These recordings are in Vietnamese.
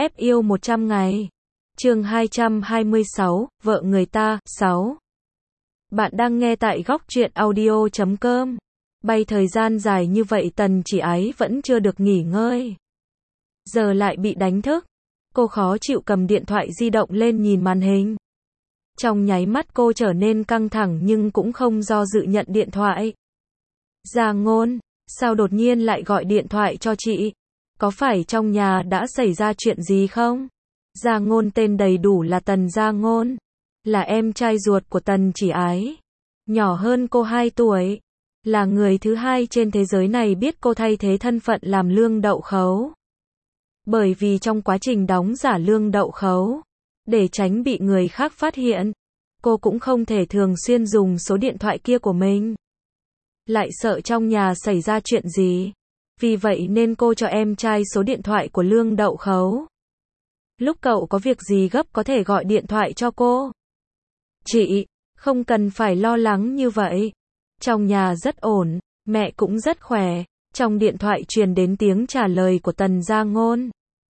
Ép yêu 100 ngày. Chương 226, vợ người ta, 6. Bạn đang nghe tại góc truyện audio.com. Bay thời gian dài như vậy Tần Chỉ Ái vẫn chưa được nghỉ ngơi. Giờ lại bị đánh thức. Cô khó chịu cầm điện thoại di động lên nhìn màn hình. Trong nháy mắt cô trở nên căng thẳng nhưng cũng không do dự nhận điện thoại. Gia Ngôn, sao đột nhiên lại gọi điện thoại cho chị? Có phải trong nhà đã xảy ra chuyện gì không? Gia Ngôn tên đầy đủ là Tần Gia Ngôn, là em trai ruột của Tần Chỉ Ái, nhỏ hơn cô 2 tuổi, là người thứ hai trên thế giới này biết cô thay thế thân phận làm lương đậu khấu. Bởi vì trong quá trình đóng giả lương đậu khấu, để tránh bị người khác phát hiện, cô cũng không thể thường xuyên dùng số điện thoại kia của mình. Lại sợ trong nhà xảy ra chuyện gì. Vì vậy nên cô cho em trai số điện thoại của lương đậu khấu. Lúc cậu có việc gì gấp có thể gọi điện thoại cho cô. Chị, không cần phải lo lắng như vậy. Trong nhà rất ổn, mẹ cũng rất khỏe. Trong điện thoại truyền đến tiếng trả lời của Tần Gia Ngôn.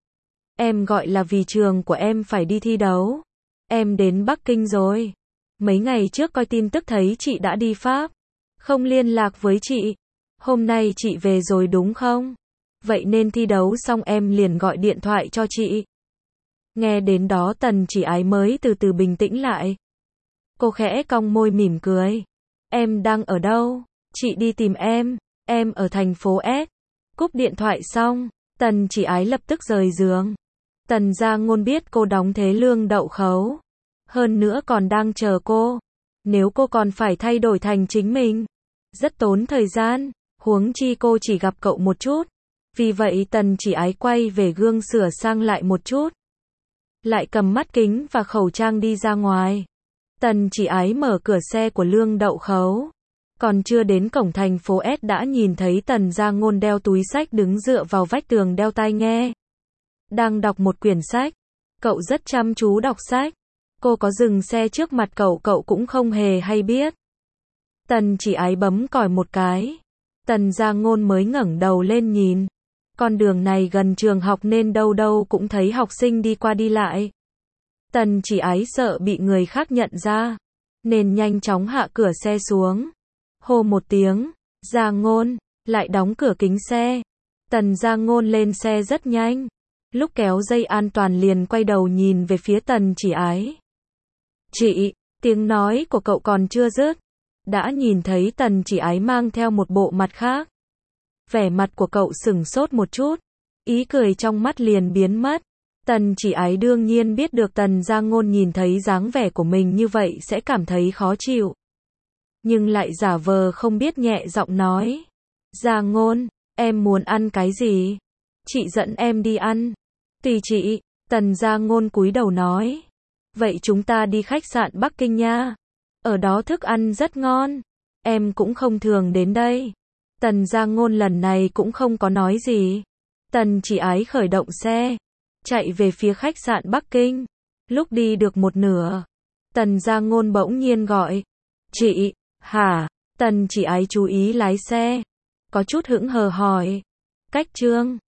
Em gọi là vì trường của em phải đi thi đấu. Em đến Bắc Kinh rồi. Mấy ngày trước coi tin tức thấy chị đã đi Pháp. Không liên lạc với chị. Hôm nay chị về rồi đúng không? Vậy nên thi đấu xong em liền gọi điện thoại cho chị. Nghe đến đó Tần Chỉ Ái mới từ từ bình tĩnh lại. Cô khẽ cong môi mỉm cười. Em đang ở đâu? Chị đi tìm em ở thành phố S. Cúp điện thoại xong, Tần Chỉ Ái lập tức rời giường. Tần Gia Ngôn biết cô đóng thế lương đậu khấu. Hơn nữa còn đang chờ cô. Nếu cô còn phải thay đổi thành chính mình, rất tốn thời gian. Huống chi cô chỉ gặp cậu một chút. Vì vậy Tần Chỉ Ái quay về gương sửa sang lại một chút. Lại cầm mắt kính và khẩu trang đi ra ngoài. Tần Chỉ Ái mở cửa xe của lương đậu khấu. Còn chưa đến cổng thành phố S đã nhìn thấy Tần Gia Ngôn đeo túi sách đứng dựa vào vách tường đeo tai nghe. Đang đọc một quyển sách. Cậu rất chăm chú đọc sách. Cô có dừng xe trước mặt cậu cũng không hề hay biết. Tần Chỉ Ái bấm còi một cái. Tần Gia Ngôn mới ngẩng đầu lên nhìn. Con đường này gần trường học nên đâu đâu cũng thấy học sinh đi qua đi lại. Tần Chỉ Ái sợ bị người khác nhận ra, nên nhanh chóng hạ cửa xe xuống. Hô một tiếng, Gia Ngôn, lại đóng cửa kính xe. Tần Gia Ngôn lên xe rất nhanh. Lúc kéo dây an toàn liền quay đầu nhìn về phía Tần Chỉ Ái. Chị, tiếng nói của cậu còn chưa dứt. Đã nhìn thấy Tần Chỉ Ái mang theo một bộ mặt khác. Vẻ mặt của cậu sửng sốt một chút. Ý cười trong mắt liền biến mất. Tần Chỉ Ái đương nhiên biết được Tần Gia Ngôn nhìn thấy dáng vẻ của mình như vậy sẽ cảm thấy khó chịu. Nhưng lại giả vờ không biết nhẹ giọng nói. Gia Ngôn, em muốn ăn cái gì? Chị dẫn em đi ăn. Tùy chị, Tần Gia Ngôn cúi đầu nói. Vậy chúng ta đi khách sạn Bắc Kinh nha. Ở đó thức ăn rất ngon. Em cũng không thường đến đây. Tần Gia Ngôn lần này cũng không có nói gì. Tần Chỉ Ái khởi động xe. Chạy về phía khách sạn Bắc Kinh. Lúc đi được một nửa. Tần Gia Ngôn bỗng nhiên gọi. Chị, hả? Tần Chỉ Ái chú ý lái xe. Có chút hững hờ hỏi. Cách Trương,